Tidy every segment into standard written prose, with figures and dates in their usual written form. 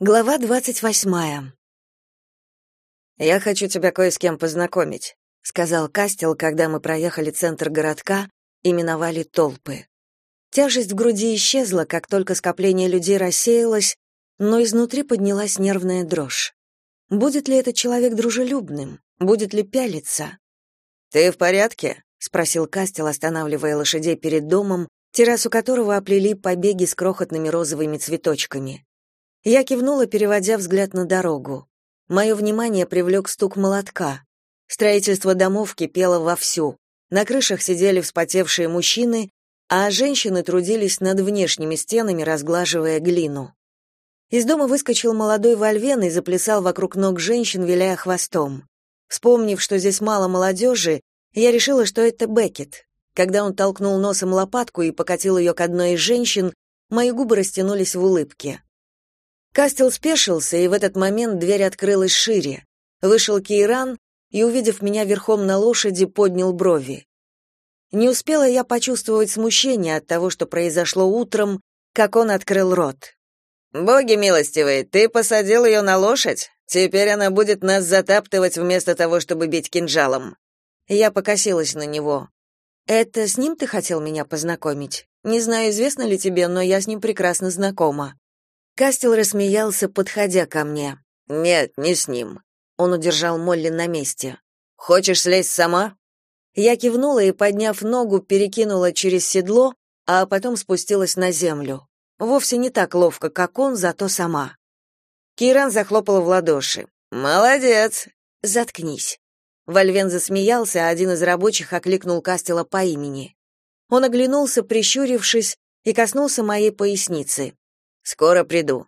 Глава 28. «Я хочу тебя кое с кем познакомить», — сказал Кастел, когда мы проехали центр городка и миновали толпы. Тяжесть в груди исчезла, как только скопление людей рассеялось, но изнутри поднялась нервная дрожь. Будет ли этот человек дружелюбным? Будет ли пялиться? «Ты в порядке?» — спросил Кастел, останавливая лошадей перед домом, террасу которого оплели побеги с крохотными розовыми цветочками. Я кивнула, переводя взгляд на дорогу. Мое внимание привлек стук молотка. Строительство домов кипело вовсю. На крышах сидели вспотевшие мужчины, а женщины трудились над внешними стенами, разглаживая глину. Из дома выскочил молодой вольвен и заплясал вокруг ног женщин, виляя хвостом. Вспомнив, что здесь мало молодежи, я решила, что это Беккет. Когда он толкнул носом лопатку и покатил ее к одной из женщин, мои губы растянулись в улыбке. Кастел спешился, и в этот момент дверь открылась шире. Вышел Кейран и, увидев меня верхом на лошади, поднял брови. Не успела я почувствовать смущение от того, что произошло утром, как он открыл рот. «Боги милостивые, ты посадил ее на лошадь? Теперь она будет нас затаптывать вместо того, чтобы бить кинжалом». Я покосилась на него. «Это с ним ты хотел меня познакомить? Не знаю, известно ли тебе, но я с ним прекрасно знакома». Кастел рассмеялся, подходя ко мне. «Нет, не с ним». Он удержал Молли на месте. «Хочешь слезть сама?» Я кивнула и, подняв ногу, перекинула через седло, а потом спустилась на землю. Вовсе не так ловко, как он, зато сама. Кейран захлопал в ладоши. «Молодец!» «Заткнись». Вольвен засмеялся, а один из рабочих окликнул Кастела по имени. Он оглянулся, прищурившись, и коснулся моей поясницы. «Скоро приду».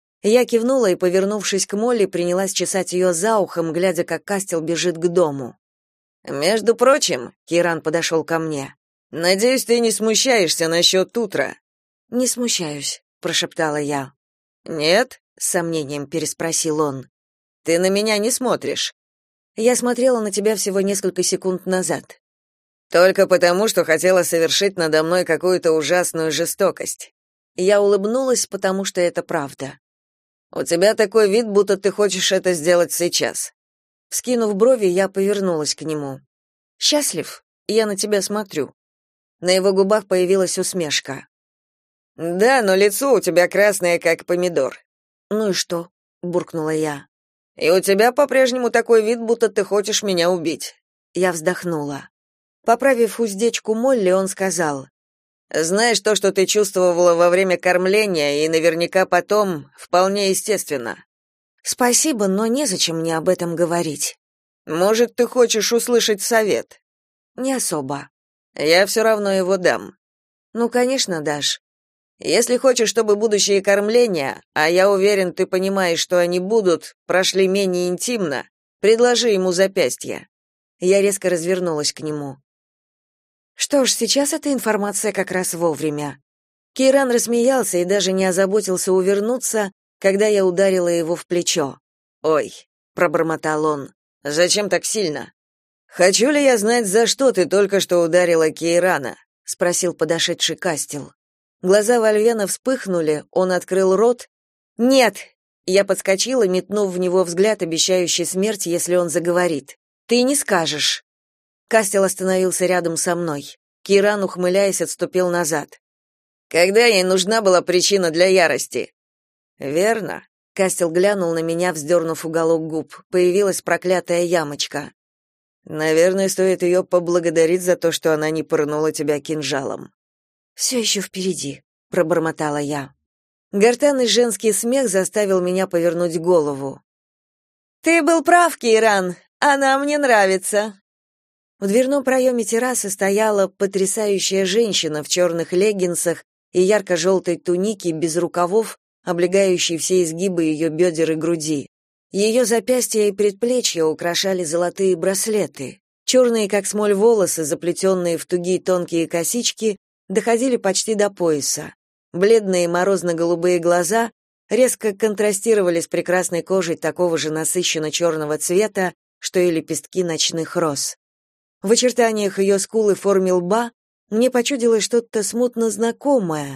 Я кивнула и, повернувшись к Молли, принялась чесать ее за ухом, глядя, как Кастел бежит к дому. «Между прочим», — Кейран подошел ко мне, — «надеюсь, ты не смущаешься насчет утра». «Не смущаюсь», — прошептала я. «Нет?» — с сомнением переспросил он. «Ты на меня не смотришь». «Я смотрела на тебя всего несколько секунд назад». «Только потому, что хотела совершить надо мной какую-то ужасную жестокость». Я улыбнулась, потому что это правда. «У тебя такой вид, будто ты хочешь это сделать сейчас». Вскинув брови, я повернулась к нему. «Счастлив? Я на тебя смотрю». На его губах появилась усмешка. «Да, но лицо у тебя красное, как помидор». «Ну и что?» — буркнула я. «И у тебя по-прежнему такой вид, будто ты хочешь меня убить». Я вздохнула. Поправив уздечку Молли, он сказал: «Знаешь, то, что ты чувствовала во время кормления, и наверняка потом, вполне естественно». «Спасибо, но незачем мне об этом говорить». «Может, ты хочешь услышать совет?» «Не особо». «Я все равно его дам». «Ну, конечно, дашь». «Если хочешь, чтобы будущие кормления, а я уверен, ты понимаешь, что они будут, прошли менее интимно, предложи ему запястье». Я резко развернулась к нему. Что ж, сейчас эта информация как раз вовремя. Кейран рассмеялся и даже не озаботился увернуться, когда я ударила его в плечо. «Ой», — пробормотал он, — «зачем так сильно?» «Хочу ли я знать, за что ты только что ударила Кейрана?» — спросил подошедший Кастел. Глаза Вольвена вспыхнули, он открыл рот. «Нет!» — я подскочила, метнув в него взгляд, обещающий смерть, если он заговорит. «Ты не скажешь!» Кастел остановился рядом со мной. Кейран, ухмыляясь, отступил назад. «Когда ей нужна была причина для ярости?» «Верно». Кастел глянул на меня, вздернув уголок губ. Появилась проклятая ямочка. «Наверное, стоит ее поблагодарить за то, что она не пырнула тебя кинжалом». «Все еще впереди», — пробормотала я. Гортанный женский смех заставил меня повернуть голову. «Ты был прав, Кейран. Она мне нравится». В дверном проеме террасы стояла потрясающая женщина в черных леггинсах и ярко-желтой тунике без рукавов, облегающей все изгибы ее бедер и груди. Ее запястья и предплечья украшали золотые браслеты. Черные, как смоль, волосы, заплетенные в тугие тонкие косички, доходили почти до пояса. Бледные морозно-голубые глаза резко контрастировали с прекрасной кожей такого же насыщенно-черного цвета, что и лепестки ночных роз. В очертаниях ее скул и форме лба мне почудилось что-то смутно знакомое,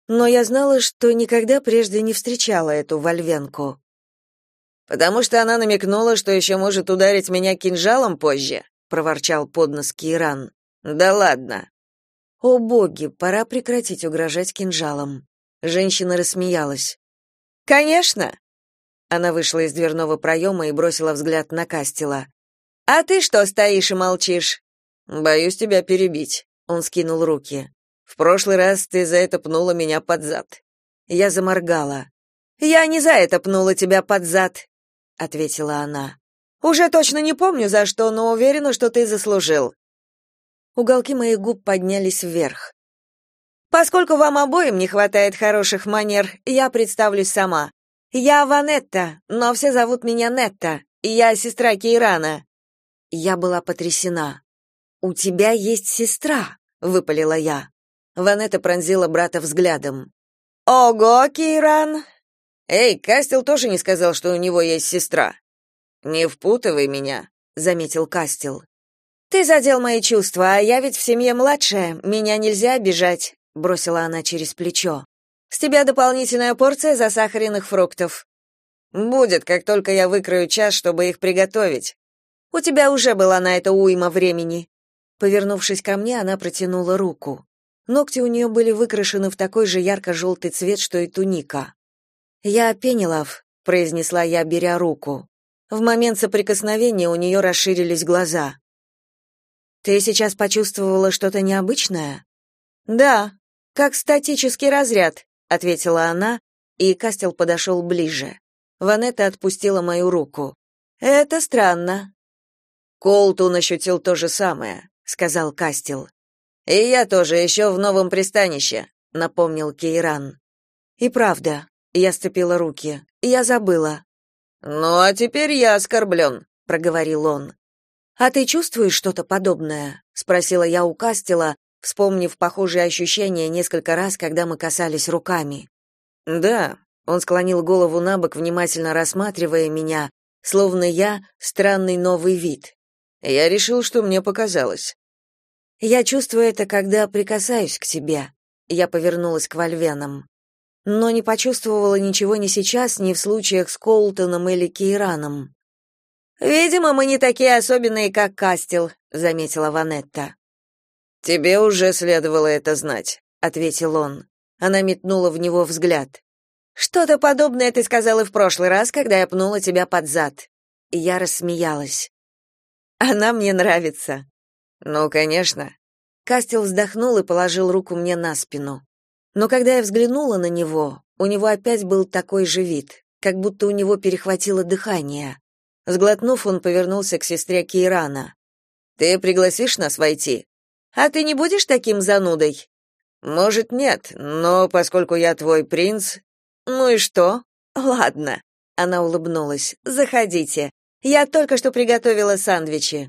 но я знала, что никогда прежде не встречала эту вольвенку. «Потому что она намекнула, что еще может ударить меня кинжалом позже», — проворчал под нос Кейран. «Да ладно». «О боги, пора прекратить угрожать кинжалом». Женщина рассмеялась. «Конечно!» Она вышла из дверного проема и бросила взгляд на Кастела. «А ты что стоишь и молчишь?» «Боюсь тебя перебить», — он скинул руки. «В прошлый раз ты за это пнула меня под зад». Я заморгала. «Я не за это пнула тебя под зад», — ответила она. «Уже точно не помню, за что, но уверена, что ты заслужил». Уголки моих губ поднялись вверх. «Поскольку вам обоим не хватает хороших манер, я представлюсь сама. Я Ванетта, но все зовут меня Нетта, и я сестра Кейрана». Я была потрясена. «У тебя есть сестра», — выпалила я. Ванетта пронзила брата взглядом. «Ого, Кейран!» «Эй, Кастел тоже не сказал, что у него есть сестра». «Не впутывай меня», — заметил Кастел. «Ты задел мои чувства, а я ведь в семье младшая, меня нельзя обижать», — бросила она через плечо. «С тебя дополнительная порция засахаренных фруктов». «Будет, как только я выкрою час, чтобы их приготовить». «У тебя уже была на это уйма времени». Повернувшись ко мне, она протянула руку. Ногти у нее были выкрашены в такой же ярко-желтый цвет, что и туника. «Я Пенелав», — произнесла я, беря руку. В момент соприкосновения у нее расширились глаза. «Ты сейчас почувствовала что-то необычное?» «Да, как статический разряд», — ответила она, и Кастел подошел ближе. Ванетта отпустила мою руку. «Это странно». «Колтун ощутил то же самое», — сказал Кастел. «И я тоже еще в новом пристанище», — напомнил Кейран. «И правда», — я сцепила руки, — «я забыла». «Ну, а теперь я оскорблен», — проговорил он. «А ты чувствуешь что-то подобное?» — спросила я у Кастела, вспомнив похожие ощущения несколько раз, когда мы касались руками. «Да», — он склонил голову набок, внимательно рассматривая меня, словно я — странный новый вид. «Я решил, что мне показалось». «Я чувствую это, когда прикасаюсь к тебе», — я повернулась к вольвенам. Но не почувствовала ничего ни сейчас, ни в случаях с Колтоном или Кейраном. «Видимо, мы не такие особенные, как Кастел», — заметила Ванетта. «Тебе уже следовало это знать», — ответил он. Она метнула в него взгляд. «Что-то подобное ты сказала в прошлый раз, когда я пнула тебя под зад». И я рассмеялась. «Она мне нравится». «Ну, конечно». Кастел вздохнул и положил руку мне на спину. Но когда я взглянула на него, у него опять был такой же вид, как будто у него перехватило дыхание. Сглотнув, он повернулся к сестре Кейрана. «Ты пригласишь нас войти? А ты не будешь таким занудой?» «Может, нет, но поскольку я твой принц...» «Ну и что?» «Ладно», — она улыбнулась. «Заходите. Я только что приготовила сэндвичи».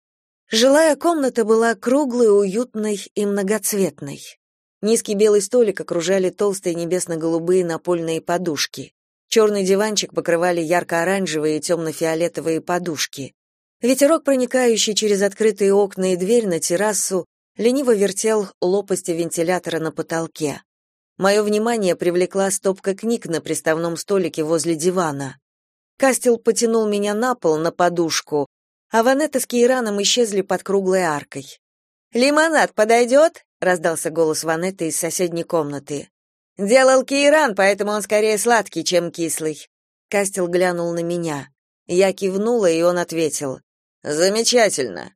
Жилая комната была круглой, уютной и многоцветной. Низкий белый столик окружали толстые небесно-голубые напольные подушки. Черный диванчик покрывали ярко-оранжевые и темно-фиолетовые подушки. Ветерок, проникающий через открытые окна и дверь на террасу, лениво вертел лопасти вентилятора на потолке. Мое внимание привлекла стопка книг на приставном столике возле дивана. Кастел потянул меня на пол, на подушку, а Ванетта с Кейраном исчезли под круглой аркой. «Лимонад подойдет?» — раздался голос Ванетты из соседней комнаты. «Делал Кейран, поэтому он скорее сладкий, чем кислый». Кастел глянул на меня. Я кивнула, и он ответил. «Замечательно».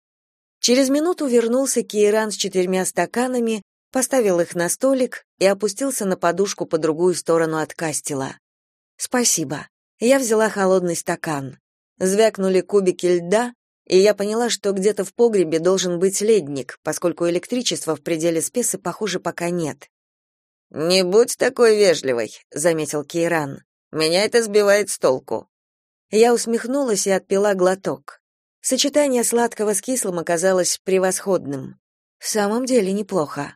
Через минуту вернулся Кейран с 4 стаканами, поставил их на столик и опустился на подушку по другую сторону от Кастела. «Спасибо». Я взяла холодный стакан. Звякнули кубики льда, и я поняла, что где-то в погребе должен быть ледник, поскольку электричества в пределе спеса, похоже, пока нет. «Не будь такой вежливой», — заметил Кейран. «Меня это сбивает с толку». Я усмехнулась и отпила глоток. Сочетание сладкого с кислым оказалось превосходным. В самом деле неплохо.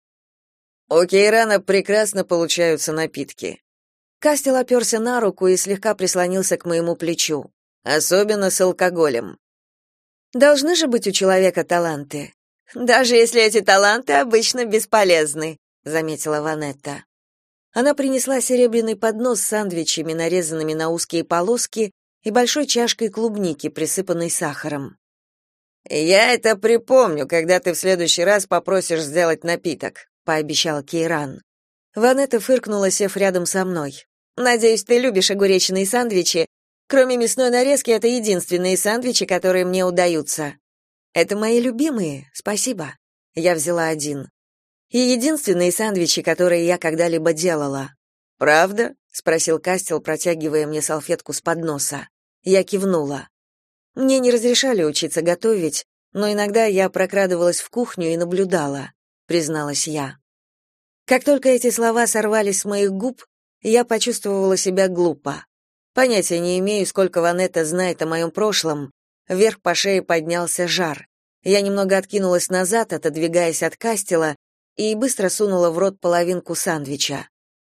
У Кейрана прекрасно получаются напитки. Кастел оперся на руку и слегка прислонился к моему плечу. Особенно с алкоголем. Должны же быть у человека таланты. Даже если эти таланты обычно бесполезны, заметила Ванетта. Она принесла серебряный поднос с сэндвичами, нарезанными на узкие полоски, и большой чашкой клубники, присыпанной сахаром. «Я это припомню, когда ты в следующий раз попросишь сделать напиток», — пообещал Кейран. Ванетта фыркнула, сев рядом со мной. «Надеюсь, ты любишь огуречные сэндвичи. Кроме мясной нарезки, это единственные сэндвичи, которые мне удаются». «Это мои любимые, спасибо». Я взяла один. «И единственные сэндвичи, которые я когда-либо делала». «Правда?» — спросил Кастел, протягивая мне салфетку с подноса. Я кивнула. Мне не разрешали учиться готовить, но иногда я прокрадывалась в кухню и наблюдала, призналась я. Как только эти слова сорвались с моих губ, я почувствовала себя глупо. Понятия не имею, сколько Ванетта знает о моем прошлом. Вверх по шее поднялся жар. Я немного откинулась назад, отодвигаясь от Кастела, и быстро сунула в рот половинку сэндвича.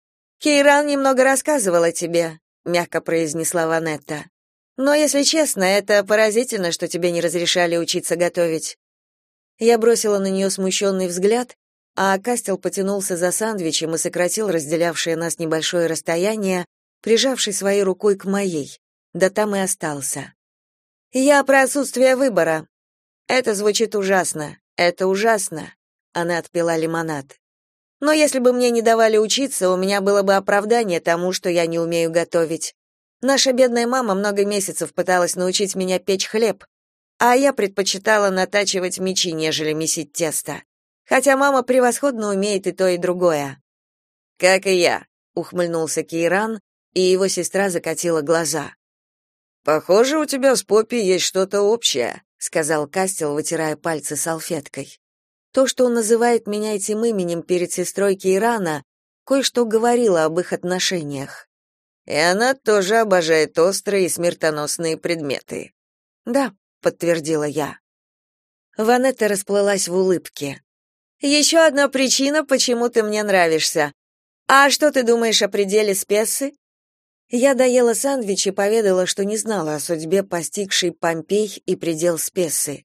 «Кейран немного рассказывал о тебе», — мягко произнесла Ванетта. «Но, если честно, это поразительно, что тебе не разрешали учиться готовить». Я бросила на нее смущенный взгляд, а Кастел потянулся за сэндвичем и сократил разделявшее нас небольшое расстояние, прижавшись своей рукой к моей. Да там и остался. «Я про отсутствие выбора. Это звучит ужасно. Это ужасно». Она отпила лимонад. «Но если бы мне не давали учиться, у меня было бы оправдание тому, что я не умею готовить. Наша бедная мама много месяцев пыталась научить меня печь хлеб, а я предпочитала натачивать мячи, нежели месить тесто. Хотя мама превосходно умеет и то, и другое». «Как и я», — ухмыльнулся Кейран, и его сестра закатила глаза. «Похоже, у тебя с Поппи есть что-то общее», — сказал Кастел, вытирая пальцы салфеткой. То, что он называет меня этим именем перед сестрой Кейрана, кое-что говорило об их отношениях. «И она тоже обожает острые и смертоносные предметы». «Да», — подтвердила я. Ванетта расплылась в улыбке. «Еще одна причина, почему ты мне нравишься. А что ты думаешь о пределе Спессы?» Я доела сэндвич и поведала, что не знала о судьбе постигшей Помпей и предел Спессы.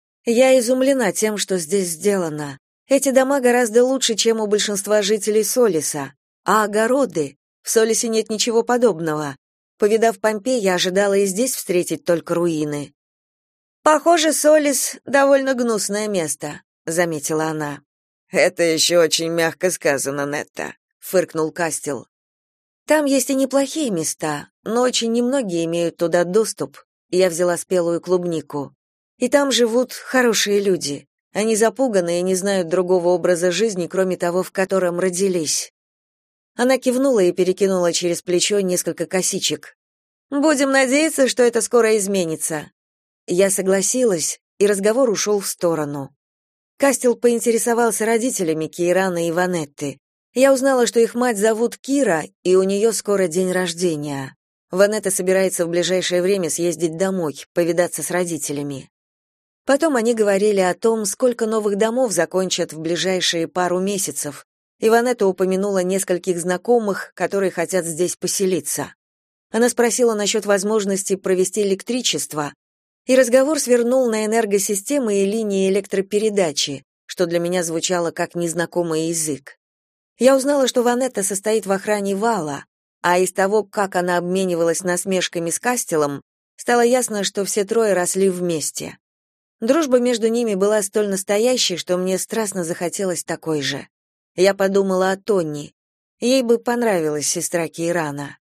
Я изумлена тем, что здесь сделано. Эти дома гораздо лучше, чем у большинства жителей Солиса. А огороды? В Солисе нет ничего подобного. Повидав Помпей, я ожидала и здесь встретить только руины. «Похоже, Солис — довольно гнусное место», — заметила она. «Это еще очень мягко сказано, Нетта», — фыркнул Кастел. «Там есть и неплохие места, но очень немногие имеют туда доступ». Я взяла спелую клубнику. «И там живут хорошие люди. Они запуганы и не знают другого образа жизни, кроме того, в котором родились». Она кивнула и перекинула через плечо несколько косичек. «Будем надеяться, что это скоро изменится». Я согласилась, и разговор ушел в сторону. Кастел поинтересовался родителями Кейрана и Ванетты. Я узнала, что их мать зовут Кира, и у нее скоро день рождения. Ванетта собирается в ближайшее время съездить домой, повидаться с родителями. Потом они говорили о том, сколько новых домов закончат в ближайшие пару месяцев, и Ванетта упомянула нескольких знакомых, которые хотят здесь поселиться. Она спросила насчет возможности провести электричество, и разговор свернул на энергосистемы и линии электропередачи, что для меня звучало как незнакомый язык. Я узнала, что Ванетта состоит в охране вала, а из того, как она обменивалась насмешками с Кастелом, стало ясно, что все трое росли вместе. Дружба между ними была столь настоящей, что мне страстно захотелось такой же. Я подумала о Тонни. Ей бы понравилась сестра Кейрана.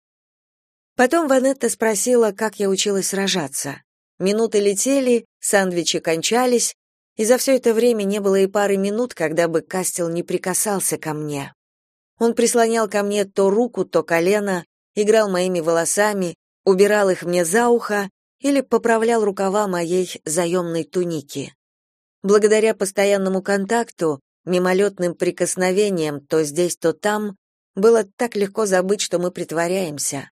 Потом Ванетта спросила, как я училась сражаться. Минуты летели, сэндвичи кончались, и за все это время не было и пары минут, когда бы Кастел не прикасался ко мне. Он прислонял ко мне то руку, то колено, играл моими волосами, убирал их мне за ухо или поправлял рукава моей заемной туники. Благодаря постоянному контакту, мимолетным прикосновениям то здесь, то там, было так легко забыть, что мы притворяемся.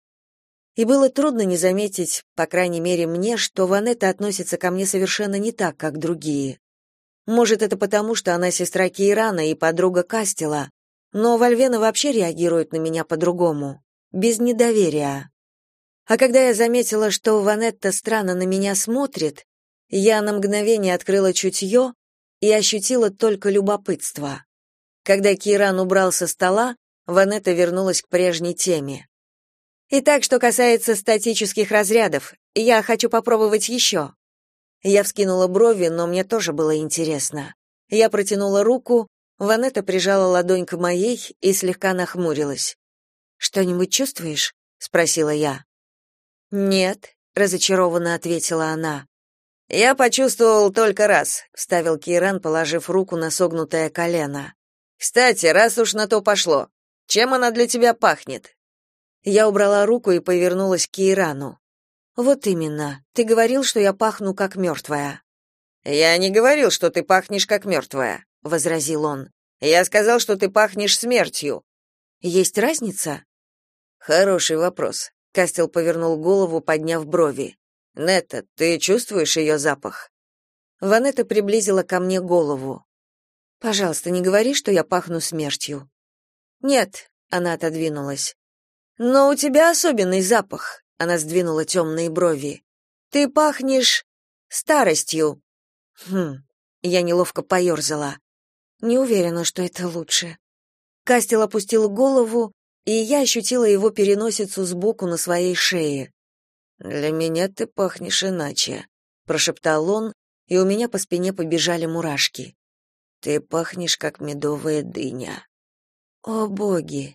И было трудно не заметить, по крайней мере мне, что Ванетта относится ко мне совершенно не так, как другие. Может, это потому, что она сестра Кейрана и подруга Кастела, но Вальвена вообще реагирует на меня по-другому, без недоверия. А когда я заметила, что Ванетта странно на меня смотрит, я на мгновение открыла чутье и ощутила только любопытство. Когда Киран убрал со стола, Ванетта вернулась к прежней теме. «Итак, что касается статических разрядов, я хочу попробовать еще». Я вскинула брови, но мне тоже было интересно. Я протянула руку, Ванетта прижала ладонь к моей и слегка нахмурилась. «Что-нибудь чувствуешь?» — спросила я. «Нет», — разочарованно ответила она. «Я почувствовал только раз», — вставил Киран, положив руку на согнутое колено. «Кстати, раз уж на то пошло, чем она для тебя пахнет?» Я убрала руку и повернулась к Кирану. «Вот именно. Ты говорил, что я пахну как мертвая». «Я не говорил, что ты пахнешь как мертвая», — возразил он. «Я сказал, что ты пахнешь смертью». «Есть разница?» «Хороший вопрос». Кастел повернул голову, подняв брови. «Нетта, ты чувствуешь ее запах?» Ванетта приблизила ко мне голову. «Пожалуйста, не говори, что я пахну смертью». «Нет», — она отодвинулась. «Но у тебя особенный запах», — она сдвинула темные брови. «Ты пахнешь старостью». Я неловко поерзала. Не уверена, что это лучше. Кастел опустил голову, и я ощутила его переносицу сбоку на своей шее. «Для меня ты пахнешь иначе», — прошептал он, и у меня по спине побежали мурашки. «Ты пахнешь, как медовая дыня». О, боги!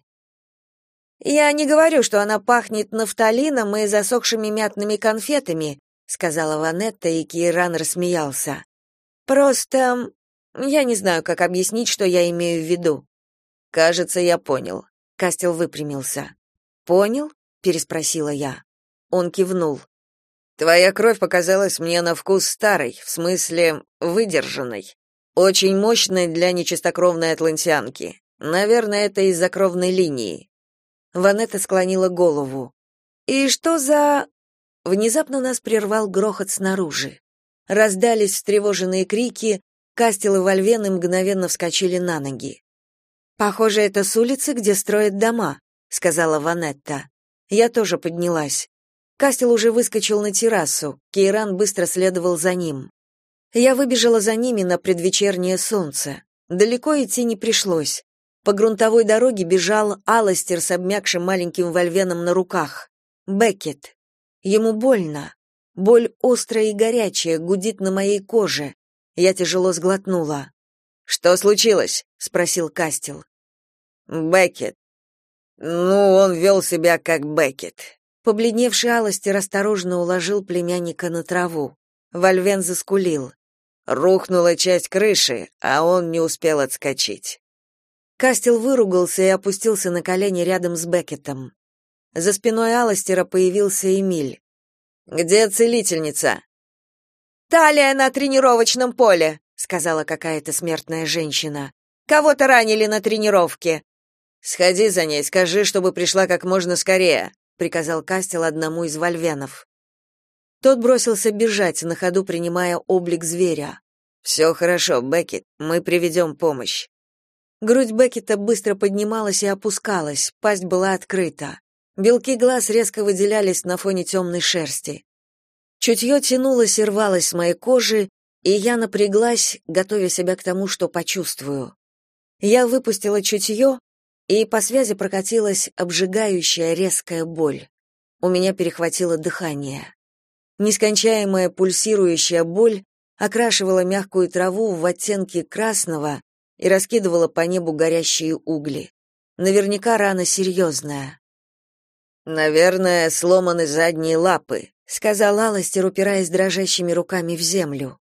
«Я не говорю, что она пахнет нафталином и засохшими мятными конфетами», сказала Ванетта, и Киран рассмеялся. «Просто я не знаю, как объяснить, что я имею в виду». «Кажется, я понял». Кастел выпрямился. «Понял?» — переспросила я. Он кивнул. «Твоя кровь показалась мне на вкус старой, в смысле выдержанной. Очень мощной для нечистокровной атлантианки. Наверное, это из-за кровной линии». Ванетта склонила голову. «И что за...» Внезапно нас прервал грохот снаружи. Раздались встревоженные крики, Кастел и Вольвены мгновенно вскочили на ноги. «Похоже, это с улицы, где строят дома», — сказала Ванетта. Я тоже поднялась. Кастел уже выскочил на террасу, Киран быстро следовал за ним. Я выбежала за ними на предвечернее солнце. Далеко идти не пришлось. По грунтовой дороге бежал Аластер с обмякшим маленьким Вольвеном на руках. Беккет. Ему больно. Боль острая и горячая, гудит на моей коже. Я тяжело сглотнула. «Что случилось?» — спросил Кастел. «Беккет. Ну, он вел себя как Беккет». Побледневший Аластер осторожно уложил племянника на траву. Вольвен заскулил. Рухнула часть крыши, а он не успел отскочить. Кастел выругался и опустился на колени рядом с Беккетом. За спиной Аластера появился Эмиль. «Где целительница?» «Талия на тренировочном поле», — сказала какая-то смертная женщина. «Кого-то ранили на тренировке». «Сходи за ней, скажи, чтобы пришла как можно скорее», — приказал Кастел одному из вольвенов. Тот бросился бежать, на ходу принимая облик зверя. «Все хорошо, Беккет, мы приведем помощь». Грудь Беккета быстро поднималась и опускалась, пасть была открыта. Белки глаз резко выделялись на фоне темной шерсти. Чутье тянулось и рвалось с моей кожи, и я напряглась, готовя себя к тому, что почувствую. Я выпустила чутье, и по связи прокатилась обжигающая резкая боль. У меня перехватило дыхание. Нескончаемая пульсирующая боль окрашивала мягкую траву в оттенки красного и раскидывала по небу горящие угли. Наверняка рана серьезная. «Наверное, сломаны задние лапы», — сказал Аластер, упираясь дрожащими руками в землю.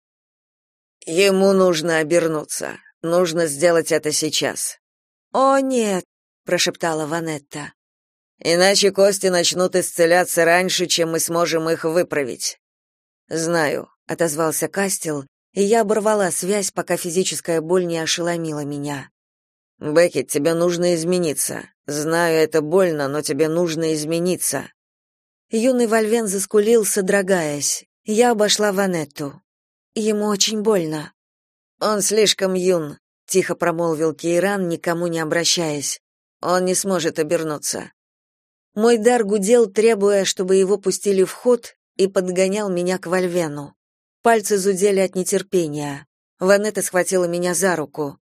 «Ему нужно обернуться. Нужно сделать это сейчас». «О, нет», — прошептала Ванетта. «Иначе кости начнут исцеляться раньше, чем мы сможем их выправить». «Знаю», — отозвался Кастел, и я оборвала связь, пока физическая боль не ошеломила меня. «Беккет, тебе нужно измениться. Знаю, это больно, но тебе нужно измениться». Юный Вольвен заскулил, содрогаясь. Я обошла Ванетту. Ему очень больно. «Он слишком юн», — тихо промолвил Киран, никому не обращаясь. «Он не сможет обернуться». Мой дар гудел, требуя, чтобы его пустили в ход, и подгонял меня к Вольвену. Пальцы зудели от нетерпения. Ванетта схватила меня за руку.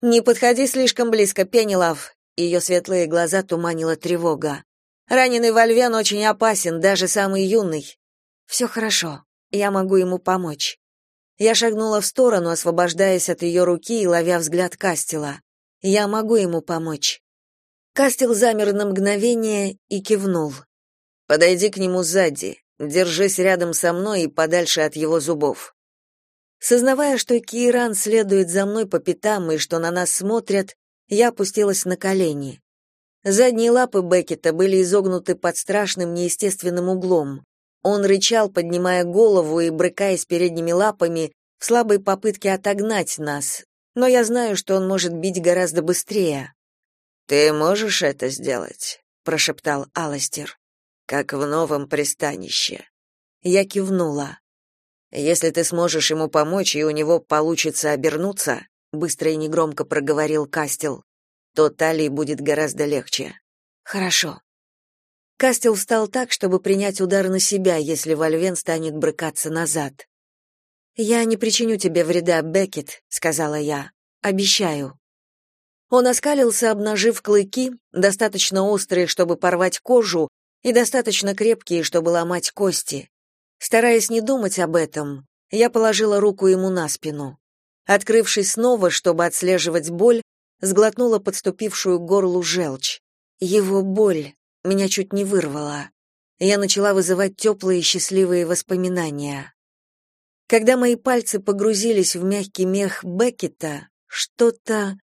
Не подходи слишком близко, Пенелав. Ее светлые глаза туманила тревога. Раненый Вольвен очень опасен, даже самый юный. «Все хорошо. Я могу ему помочь». Я шагнула в сторону, освобождаясь от ее руки и ловя взгляд Кастела. «Я могу ему помочь». Кастел замер на мгновение и кивнул. «Подойди к нему сзади. Держись рядом со мной и подальше от его зубов». Сознавая, что Кейран следует за мной по пятам и что на нас смотрят, я опустилась на колени. Задние лапы Беккета были изогнуты под страшным неестественным углом. Он рычал, поднимая голову и брыкаясь передними лапами в слабой попытке отогнать нас, но я знаю, что он может бить гораздо быстрее. «Ты можешь это сделать?» — прошептал Аластер. «Как в новом пристанище». Я кивнула. «Если ты сможешь ему помочь, и у него получится обернуться», — быстро и негромко проговорил Кастел, «то талии будет гораздо легче». «Хорошо». Кастел встал так, чтобы принять удар на себя, если Вольвен станет брыкаться назад. «Я не причиню тебе вреда, Беккет», — сказала я. «Обещаю». Он оскалился, обнажив клыки, достаточно острые, чтобы порвать кожу, и достаточно крепкие, чтобы ломать кости. Стараясь не думать об этом, я положила руку ему на спину. Открывшись снова, чтобы отслеживать боль, сглотнула подступившую к горлу желчь. Его боль меня чуть не вырвала. Я начала вызывать теплые счастливые воспоминания. Когда мои пальцы погрузились в мягкий мех Беккета, что-то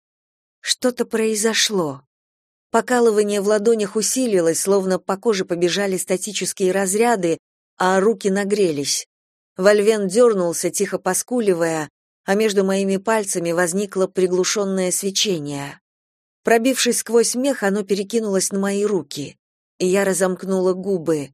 произошло. Покалывание в ладонях усилилось, словно по коже побежали статические разряды, а руки нагрелись. Вольвен дернулся, тихо поскуливая, а между моими пальцами возникло приглушенное свечение. Пробившись сквозь мех, оно перекинулось на мои руки, и я разомкнула губы.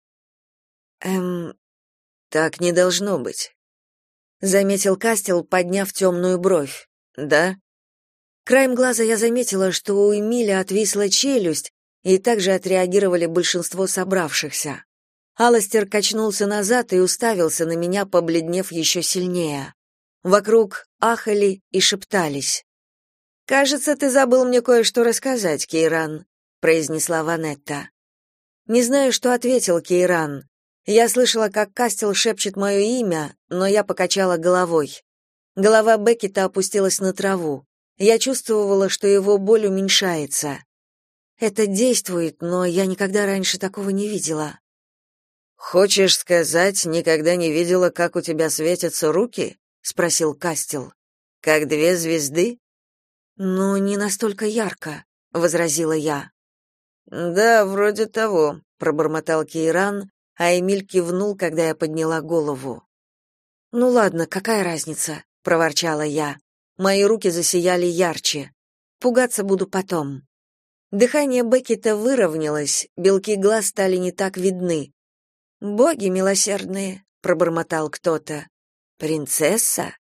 Так не должно быть», — заметил Кастел, подняв темную бровь. «Да?» Краем глаза я заметила, что у Эмиля отвисла челюсть, и также отреагировали большинство собравшихся. Аластер качнулся назад и уставился на меня, побледнев еще сильнее. Вокруг ахали и шептались. «Кажется, ты забыл мне кое-что рассказать, Кейран», — произнесла Ванетта. Не знаю, что ответил Кейран. Я слышала, как Кастел шепчет мое имя, но я покачала головой. Голова Беккета опустилась на траву. Я чувствовала, что его боль уменьшается. Это действует, но я никогда раньше такого не видела. «Хочешь сказать, никогда не видела, как у тебя светятся руки?» — спросил Кастел. «Как две звезды?» «Ну, не настолько ярко», — возразила я. «Да, вроде того», — пробормотал Кейран, а Эмиль кивнул, когда я подняла голову. «Ну ладно, какая разница?» — проворчала я. Мои руки засияли ярче. Пугаться буду потом. Дыхание Беккета выровнялось, белки глаз стали не так видны. «Боги милосердные», — пробормотал кто-то. «Принцесса?»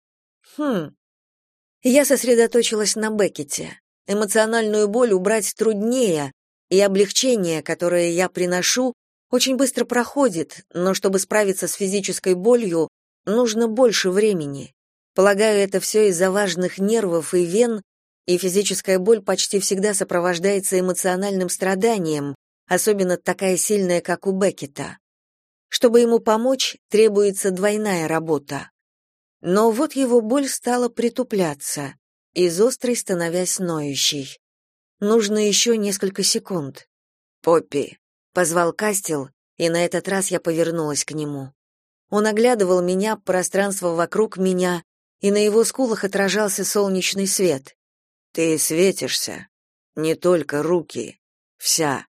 Я сосредоточилась на Беккете. Эмоциональную боль убрать труднее, и облегчение, которое я приношу, очень быстро проходит, но чтобы справиться с физической болью, нужно больше времени. Полагаю, это все из-за важных нервов и вен, и физическая боль почти всегда сопровождается эмоциональным страданием, особенно такая сильная, как у Беккета. Чтобы ему помочь, требуется двойная работа. Но вот его боль стала притупляться, из острой становясь ноющей. Нужно еще несколько секунд. «Поппи», — позвал Кастел, и на этот раз я повернулась к нему. Он оглядывал меня, пространство вокруг меня, и на его скулах отражался солнечный свет. «Ты светишься. Не только руки. Вся».